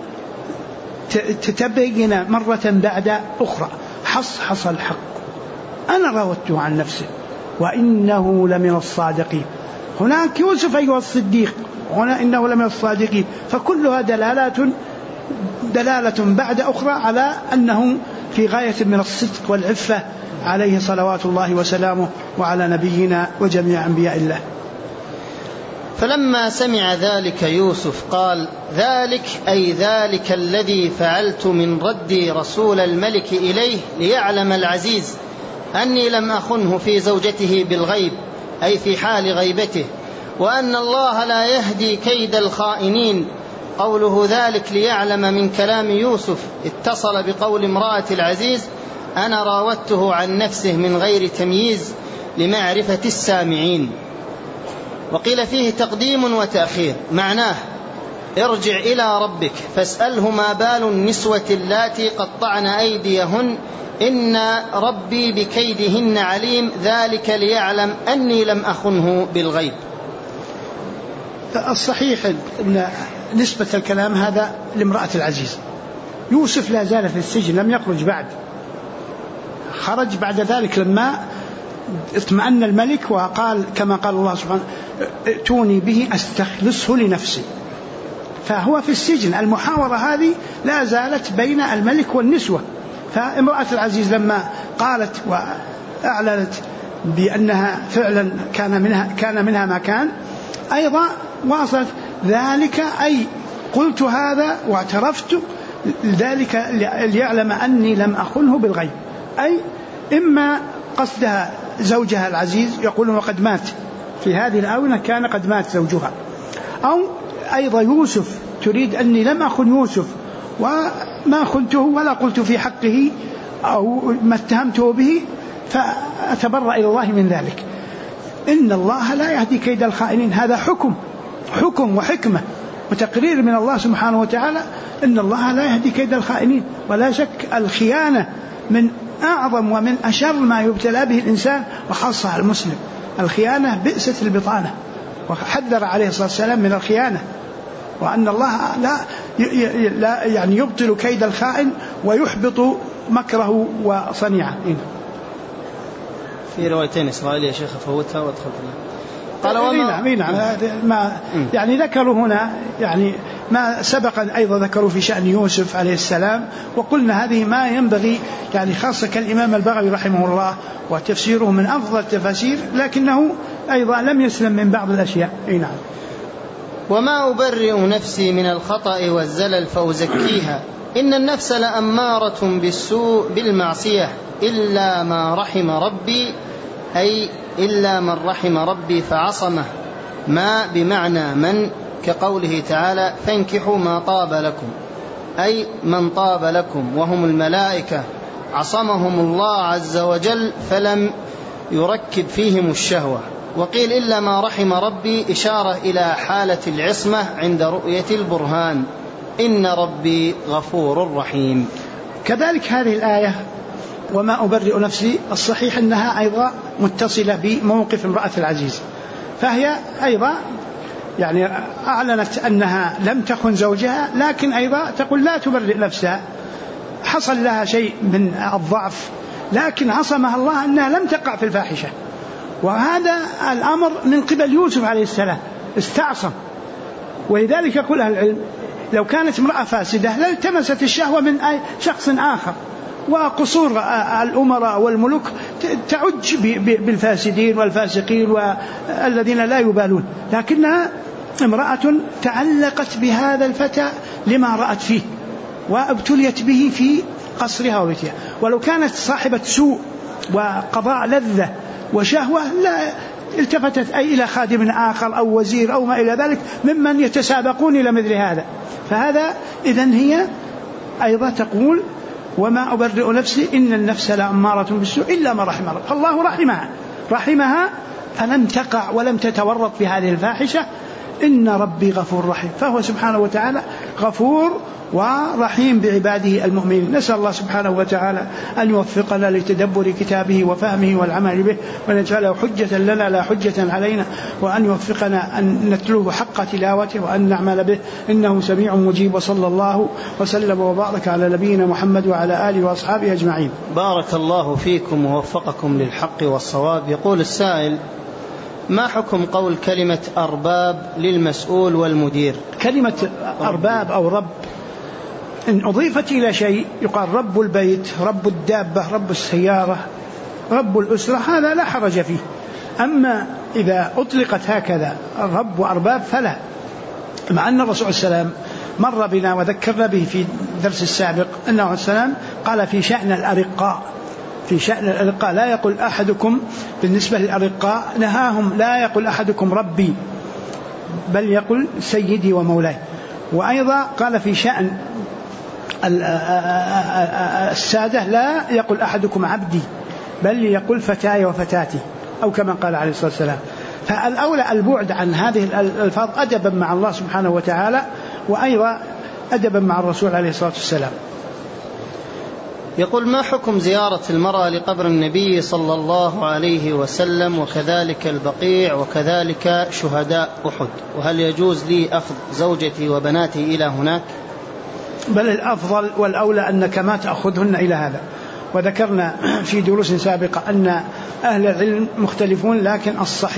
تتبين مرة بعد أخرى. حص الحق، أنا راودته عن نفسه وإنه لمن الصادقين. هناك يوسف أيها الصديق، هنا إنه لمن الصادقين، فكلها دلالة بعد أخرى على أنه في غاية من الصدق والعفة عليه صلوات الله وسلامه وعلى نبينا وجميع أنبياء الله. فلما سمع ذلك يوسف قال: ذلك أي ذلك الذي فعلت من ردي رسول الملك إليه ليعلم العزيز أني لم أخنه في زوجته بالغيب، أي في حال غيبته، وأن الله لا يهدي كيد الخائنين. قوله ذلك ليعلم من كلام يوسف اتصل بقول امرأة العزيز: أنا راودته عن نفسه من غير تمييز لمعرفة السامعين. وقيل فيه تقديم وتأخير، معناه: ارجع إلى ربك فاسأله ما بال النسوة اللاتي قطعن أيديهن إن ربي بكيدهن عليم، ذلك ليعلم أني لم أخنه بالغيب. الصحيح أن نسبة الكلام هذا لامرأة العزيز. يوسف لا زال في السجن، لم يخرج بعد، خرج بعد ذلك لما اطمأن الملك وقال كما قال الله سبحانه: ائتوني به أستخلصه لنفسي. فهو في السجن. المحاورة هذه لا زالت بين الملك والنسوة. فامرأة العزيز لما قالت وأعلنت بأنها فعلا كان منها ما كان، أيضا واصلت ذلك أي قلت هذا واعترفت ذلك ليعلم أني لم أخنه بالغيب، أي إما قصدها زوجها العزيز يقولون وقد مات في هذه الآونة، كان قد مات زوجها، أو أيضا يوسف تريد أني لم أخن يوسف وما خنته ولا قلت في حقه أو ما اتهمته به، فأتبرأ إلى الله من ذلك. إن الله لا يهدي كيد الخائنين. هذا حكم وحكمة وتقرير من الله سبحانه وتعالى إن الله لا يهدي كيد الخائنين. ولا شك الخيانة من أعظم ومن أشر ما يبتلى به الإنسان، وخاصة المسلم. الخيانة بئست البطانة، وحذر عليه الصلاة والسلام من الخيانة، وأن الله لا يعني يبطل كيد الخائن ويحبط مكره وصنيعه. في روايتين إسرائيلية يا شيخ فوتها وادخلت قال ما يعني ذكروا هنا يعني ما سبق أيضا ذكروا في شأن يوسف عليه السلام، وقلنا هذه ما ينبغي يعني خاصة كالإمام البغوي رحمه الله وتفسيره من أفضل التفاسير، لكنه أيضا لم يسلم من بعض الأشياء. نعم. وما أبرئ نفسي من الخطأ والزلل فأزكيها، إن النفس لأمارة بالسوء بالمعصية إلا ما رحم ربي، أي إلا من رحم ربي فعصمه، ما بمعنى من، كقوله تعالى: فانكحوا ما طاب لكم، أي من طاب لكم وهم الملائكة، عصمهم الله عز وجل فلم يركب فيهم الشهوة. وقيل إلا ما رحم ربي إشارة إلى حالة العصمة عند رؤية البرهان، إن ربي غفور رحيم. كذلك هذه الآية وما أبرئ نفسي، الصحيح أنها أيضا متصلة بموقف امرأة العزيز، فهي أيضا يعني أعلنت أنها لم تخن زوجها، لكن أيضا تقول لا تبرئ نفسها، حصل لها شيء من الضعف، لكن عصمها الله أنها لم تقع في الفاحشة. وهذا الأمر من قبل يوسف عليه السلام، استعصم. ولذلك يقول أهل العلم لو كانت امرأة فاسدة لالتمست الشهوة من أي شخص آخر، وقصور الأمراء والملوك تعج بالفاسدين والفاسقين والذين لا يبالون، لكنها امرأة تعلقت بهذا الفتى لما رأت فيه وابتليت به في قصرها وبيتها. ولو كانت صاحبة سوء وقضاء لذة وشهوة لا التفتت أي إلى خادم آخر أو وزير أو ما إلى ذلك ممن يتسابقون إلى مثل هذا. فهذا إذن هي أيضا تقول وما أبرئ نفسي إن النفس لأمارة بالسوء إلا ما رحم الله. فالله رحمها فلم تقع ولم تتورط في هذه الفاحشة. إن ربي غفور رحيم. فهو سبحانه وتعالى غفور ورحيم بعباده المؤمنين. نسأل الله سبحانه وتعالى أن يوفقنا لتدبر كتابه وفهمه والعمل به، وأن يجعله حجة لنا لا حجة علينا، وأن يوفقنا أن نتلوه حق تلاوته وأن نعمل به إنه سميع مجيب. وصلى الله وسلم وبارك على نبينا محمد وعلى آله وأصحابه أجمعين. بارك الله فيكم ووفقكم للحق والصواب. يقول السائل: ما حكم قول كلمة أرباب للمسؤول والمدير؟ كلمة أرباب أو رب إن أضيفت إلى شيء يقال رب البيت، رب الدابة، رب السيارة، رب الأسرة، هذا لا حرج فيه. أما إذا أطلقت هكذا رب وأرباب فلا، مع أن الرسول عليه السلام مر بنا وذكرنا به في درس السابق أنه عليه السلام قال في شأن الأرقاء، في شأن الأرقاء لا يقول أحدكم بالنسبة للأرقاء نهاهم لا يقول أحدكم ربي بل يقول سيدي ومولاي. وأيضا قال في شأن السادة لا يقول أحدكم عبدي بل يقول فتاي وفتاتي، أو كما قال عليه الصلاة والسلام. فالأولى البعد عن هذه الألفاظ أدبا مع الله سبحانه وتعالى، وأيضا أدبا مع الرسول عليه الصلاة والسلام. يقول: ما حكم زيارة المرأة لقبر النبي صلى الله عليه وسلم وكذلك البقيع وكذلك شهداء أحد، وهل يجوز لي أخذ زوجتي وبناتي إلى هناك؟ بل الأفضل والأولى أنك ما تأخذهن إلى هذا. وذكرنا في دروس سابقة أن أهل العلم مختلفون، لكن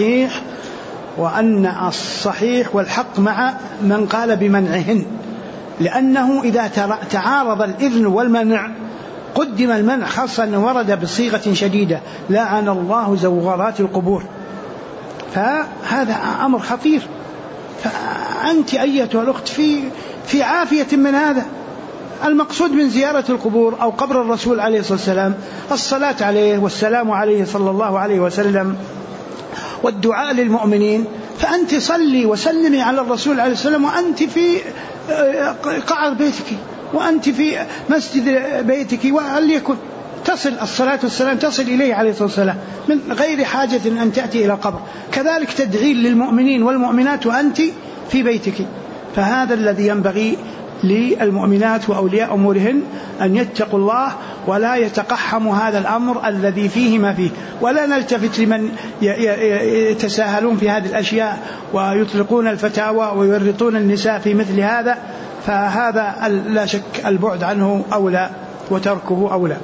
الصحيح والحق مع من قال بمنعهن، لأنه إذا تعارض الإذن والمنع قدم المنع، خاصة أنه ورد بصيغة شديدة لعن الله زوارات القبور، فهذا أمر خطير. فأنت أيتها الأخت في عافية من هذا. المقصود من زيارة القبور أو قبر الرسول عليه الصلاة والسلام الصلاة عليه والسلام عليه صلى الله عليه وسلم والدعاء للمؤمنين. فأنت صلي وسلمي على الرسول عليه السلام وأنت في قعر بيتك وأنت في مسجد بيتك، وليكن تصل الصلاة والسلام تصل إليه عليه الصلاة والسلام من غير حاجة أن تأتي إلى قبر. كذلك تدعين للمؤمنين والمؤمنات وأنت في بيتك. فهذا الذي ينبغي للمؤمنات وأولياء أمورهن أن يتقوا الله ولا يتقحموا هذا الأمر الذي فيه ما فيه، ولا نلتفت لمن يتساهلون في هذه الأشياء ويطلقون الفتاوى ويورطون النساء في مثل هذا. فهذا لا شك البعد عنه أولى وتركه أولى.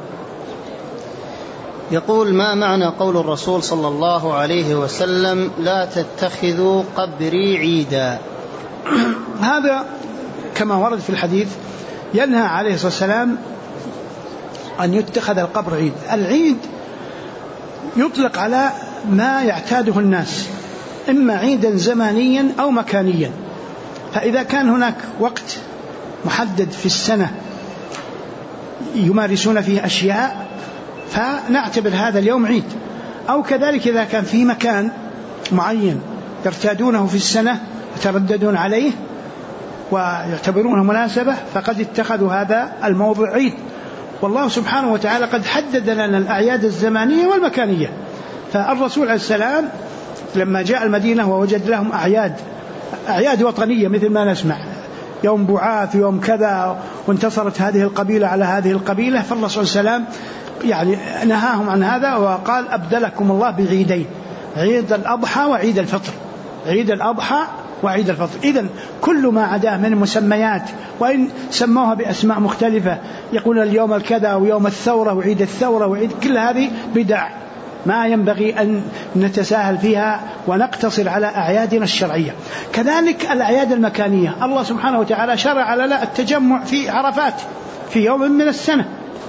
يقول: ما معنى قول الرسول صلى الله عليه وسلم لا تتخذوا قبري عيدا؟ هذا كما ورد في الحديث ينهى عليه الصلاة والسلام أن يتخذ القبر عيد. العيد يطلق على ما يعتاده الناس، إما عيدا زمانيا أو مكانيا. فإذا كان هناك وقت محدد في السنة يمارسون فيه أشياء فنعتبر هذا اليوم عيد، أو كذلك إذا كان في مكان معين يرتادونه في السنة يترددون عليه ويعتبرونه مناسبة فقد اتخذوا هذا الموضع عيد. والله سبحانه وتعالى قد حدد لنا الأعياد الزمانية والمكانية. فالرسول عليه السلام لما جاء المدينة ووجد لهم أعياد وطنية مثل ما نسمع يوم بعاث يوم كذا وانتصرت هذه القبيلة على هذه القبيلة، فالرسول صلى الله عليه وسلم يعني نهاهم عن هذا وقال: أبدلكم الله بعيدين، عيد الأضحى وعيد الفطر. عيد الأضحى وعيد الفطر. إذن كل ما عداه من المسميات، وإن سموها بأسماء مختلفة، يقول اليوم الكذا ويوم الثورة وعيد الثورة وعيد، كل هذه بدع ما ينبغي أن نتساهل فيها ونقتصر على أعيادنا الشرعية. كذلك الأعياد المكانية، الله سبحانه وتعالى شرع لنا التجمع في عرفات في يوم من السنة،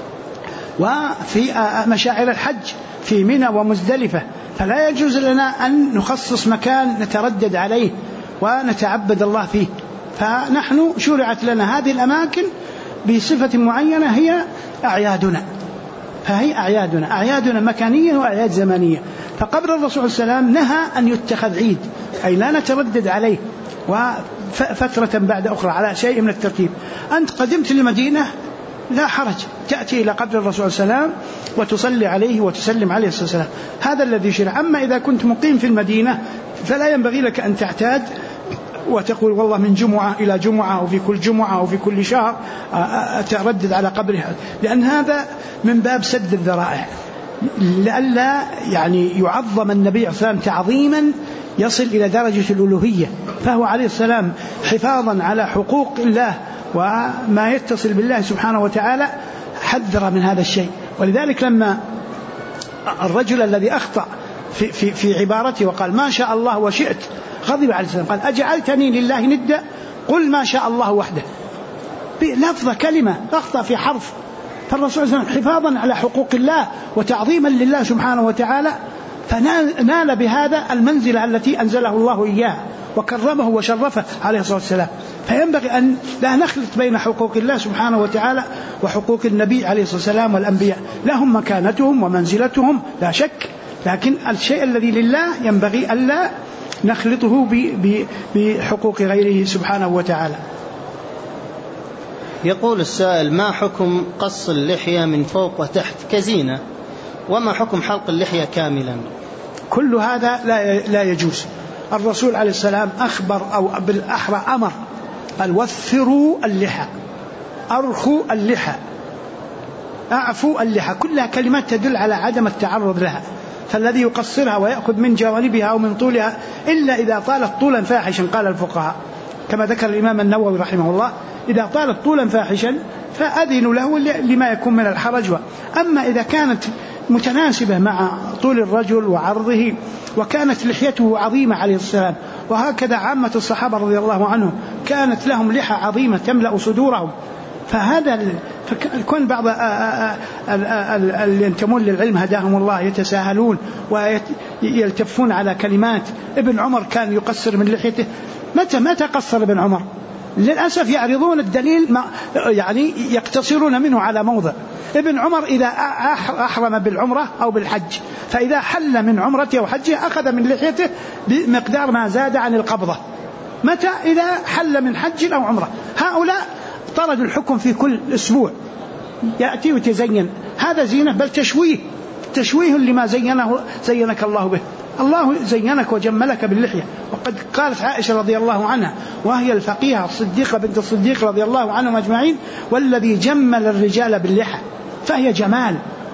وفي مشاعر الحج في منى ومزدلفة، فلا يجوز لنا أن نخصص مكان نتردد عليه ونتعبد الله فيه. فنحن شرعت لنا هذه الأماكن بصفة معينة هي أعيادنا، فهي أعيادنا مكانية وأعياد زمانية. فقبل الرسول صلى الله عليه وسلم نهى أن يتخذ عيد، أي لا نتردد عليه وفترة بعد أخرى على شيء من الترتيب. أنت قدمت للمدينة لا حرج، تأتي إلى قبر الرسول صلى الله عليه وسلم وتصلي عليه وتسلم عليه الصلاة والسلام، هذا الذي شرع. أما إذا كنت مقيم في المدينة فلا ينبغي لك أن تعتاد وتقول والله من جمعة إلى جمعة وفي كل جمعة وفي كل شهر أتردد على قبرها، لأن هذا من باب سد الذرائع، لئلا يعني يعظم النبي صلى الله عليه وسلم تعظيما يصل إلى درجة الألوهية. فهو عليه السلام حفاظا على حقوق الله وما يتصل بالله سبحانه وتعالى حذر من هذا الشيء. ولذلك لما الرجل الذي أخطأ في عبارته وقال ما شاء الله وشئت، غضب عليه السلام قال أجعلتني لله ندا، قل ما شاء الله وحده، بلفظة كلمة أخطأ في حرف. فالرسول صلى الله عليه وسلم حفاظا على حقوق الله وتعظيما لله سبحانه وتعالى فنال بهذا المنزلة التي أنزله الله إياها وكرمه وشرفه عليه الصلاة والسلام. فينبغي أن لا نخلط بين حقوق الله سبحانه وتعالى وحقوق النبي عليه الصلاة والسلام والأنبياء، لهم مكانتهم ومنزلتهم لا شك، لكن الشيء الذي لله ينبغي ألا نخلطه بحقوق غيره سبحانه وتعالى. يقول السائل: ما حكم قص اللحية من فوق وتحت كزينة، وما حكم حلق اللحية كاملا؟ كل هذا لا يجوز. الرسول عليه السلام أخبر أو بالأحرى أمر قال وفروا اللحى، أرخوا اللحى، أعفوا اللحى، كلها كلمات تدل على عدم التعرض لها. فالذي يقصرها ويأخذ من جوانبها أو من طولها إلا إذا طالت طولا فاحشا، قال الفقهاء كما ذكر الإمام النووي رحمه الله، إذا طالت طولا فاحشا فأذن له لما يكون من الحرج. أما إذا كانت متناسبة مع طول الرجل وعرضه وكانت لحيته عظيمة عليه السلام، وهكذا عامة الصحابة رضي الله عنهم كانت لهم لحى عظيمة تملأ صدورهم، فهذا كون بعض اللي ينتمون للعلم هداهم الله يتساهلون ويلتفون على كلمات. ابن عمر كان يقصر من لحيته، متى قصر ابن عمر؟ للأسف يعرضون الدليل يعني يقتصرون منه على موضع. ابن عمر إذا أحرم بالعمرة أو بالحج، فإذا حل من عمرته وحجه أخذ من لحيته بمقدار ما زاد عن القبضة. متى؟ إذا حل من حج أو عمرة. هؤلاء طرد الحكم في كل أسبوع يأتي وتزين، هذا زينة بل تشويه لما زينك الله به. الله زينك وجملك باللحية. وقد قالت عائشة رضي الله عنها وهي الفقيهة الصديقة بنت الصديق رضي الله عنهم أجمعين: والذي جمل الرجال باللحى، فهي جمال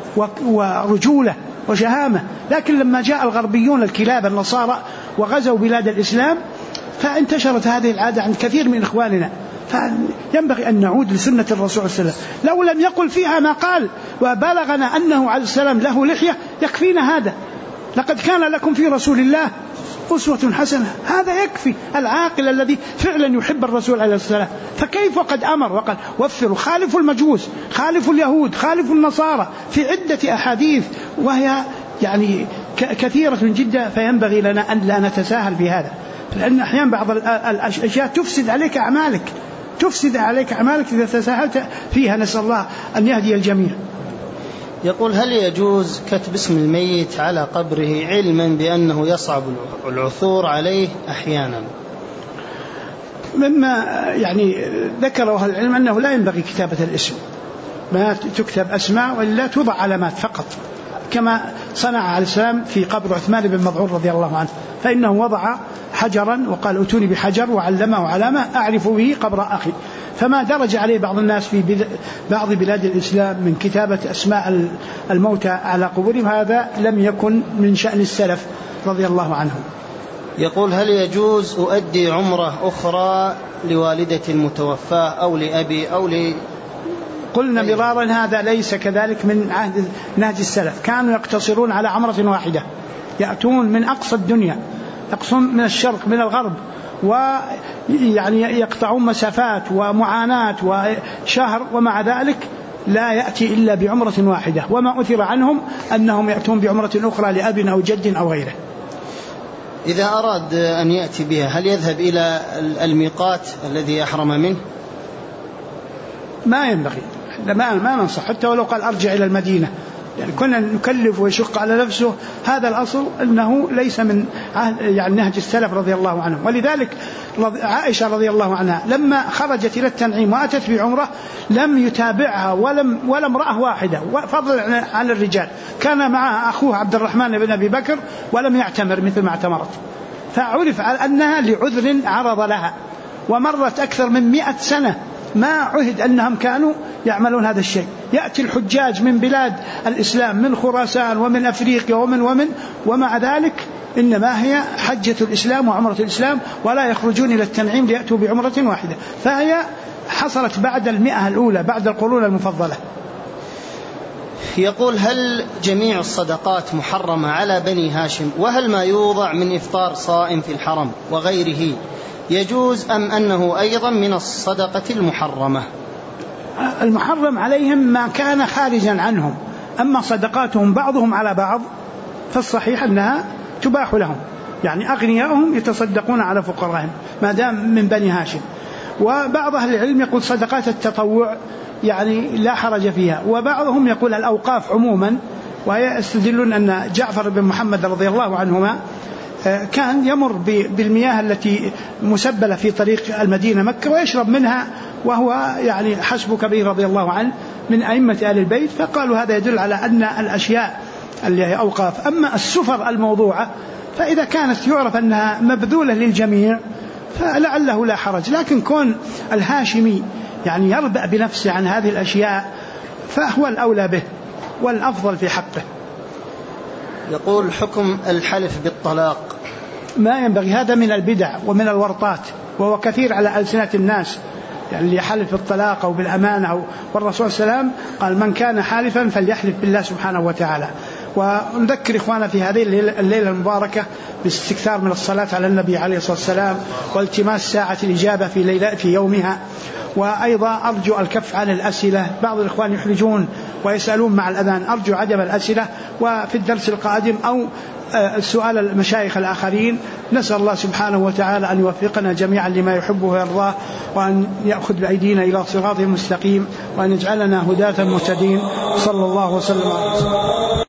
ورجولة وشهامة. لكن لما جاء الغربيون الكلاب النصارى وغزوا بلاد الإسلام فانتشرت هذه العادة عند كثير من إخواننا، فينبغي أن نعود لسنة الرسول صلى الله عليه وسلم. لو لم يقل فيها ما قال وبلغنا أنه عليه السلام له لحية يكفينا هذا. لقد كان لكم في رسول الله أسوة حسنة، هذا يكفي العاقل الذي فعلا يحب الرسول عليه السلام. فكيف وقد أمر وقال وفروا، خالفوا المجوس، خالفوا اليهود، خالفوا النصارى في عدة أحاديث وهي يعني كثيرة جدا. فينبغي لنا أن لا نتساهل في هذا، لأن أحيانا بعض الأشياء تفسد عليك أعمالك إذا تساهلت فيها. نسأل الله أن يهدي الجميع. يقول: هل يجوز كتب اسم الميت على قبره علما بأنه يصعب العثور عليه أحيانا؟ مما يعني ذكره أهل العلم أنه لا ينبغي كتابة الاسم، ما تكتب أسماء ولا توضع علامات فقط، كما صنع عليه السلام في قبر عثمان بن مظعون رضي الله عنه، فإنه وضع حجرا وقال ائتوني بحجر وعلمه علامة أعرف به قبر أخي. فما درج عليه بعض الناس في بعض بلاد الإسلام من كتابة أسماء الموتى على قبورهم هذا لم يكن من شأن السلف رضي الله عنهم. يقول: هل يجوز أؤدي عمرة أخرى لوالدة المتوفاة أو لأبي أو قلنا مرارا هذا ليس كذلك من عهد نهج السلف. كانوا يقتصرون على عمرة واحدة، يأتون من أقصى الدنيا، يقصون من الشرق من الغرب، ويعني يقطعون مسافات ومعاناة وشهر، ومع ذلك لا يأتي إلا بعمرة واحدة. وما أثر عنهم أنهم يأتون بعمرة أخرى لأب أو جد أو غيره. إذا أراد أن يأتي بها هل يذهب إلى الميقات الذي أحرم منه؟ ما ينبغي، ما ننصح، حتى ولو قال أرجع إلى المدينة، يعني كنا نكلف ويشق على نفسه. هذا الأصل أنه ليس من يعني نهج السلف رضي الله عنهم. ولذلك عائشة رضي الله عنها لما خرجت إلى التنعيم وأتت بعمرة لم يتابعها ولا امرأة واحدة، فضلا عن الرجال. كان معها أخوه عبد الرحمن بن أبي بكر ولم يعتمر مثل ما اعتمرت، فعرف أنها لعذر عرض لها. ومرت أكثر من 100 سنة ما عهد أنهم كانوا يعملون هذا الشيء. يأتي الحجاج من بلاد الإسلام، من خراسان ومن أفريقيا ومع ذلك إنما هي حجة الإسلام وعمرة الإسلام، ولا يخرجون إلى التنعيم ليأتوا بعمرة واحدة. فهي حصلت بعد 100 الأولى، بعد القرون المفضلة. يقول: هل جميع الصدقات محرمة على بني هاشم؟ وهل ما يوضع من إفطار صائم في الحرم وغيره يجوز أم أنه أيضا من الصدقة المحرمة؟ المحرم عليهم ما كان خارجا عنهم، أما صدقاتهم بعضهم على بعض فالصحيح أنها تباح لهم. يعني أغنياءهم يتصدقون على فقراهم ما دام من بني هاشم. وبعض أهل العلم يقول صدقات التطوع يعني لا حرج فيها، وبعضهم يقول الأوقاف عموما، ويستدلون أن جعفر بن محمد رضي الله عنهما كان يمر بالمياه التي مسبلة في طريق المدينة مكة ويشرب منها، وهو يعني حسب كبير رضي الله عنه من أئمة آل البيت، فقالوا هذا يدل على أن الأشياء اللي هي أوقاف. أما السفر الموضوعة فإذا كانت يعرف أنها مبذولة للجميع فلعله لا حرج، لكن كون الهاشمي يعني يربأ بنفسه عن هذه الأشياء فهو الأولى به والأفضل في حقه. يقول: حكم الحلف بالطلاق؟ ما ينبغي، هذا من البدع ومن الورطات، وهو كثير على ألسنة الناس، يعني اللي يحلف بالطلاق أو بالأمانة. والرسول صلى الله عليه وسلم قال: من كان حالفا فليحلف بالله سبحانه وتعالى. ونذكر إخوانا في هذه الليلة المباركة باستكثار من الصلاة على النبي عليه الصلاة والسلام، والتماس ساعة الإجابة في يومها. وأيضا أرجو الكف عن الأسئلة، بعض الإخوان يحرجون ويسألون مع الأذان، أرجو عدم الأسئلة. وفي الدرس القادم أو سؤال المشايخ الآخرين نسأل الله سبحانه وتعالى أن يوفقنا جميعا لما يحبه ويرضاه، وأن يأخذ بأيدينا إلى صراط مستقيم، وأن يجعلنا هداة مهتدين. صلى الله وسلم على رسوله.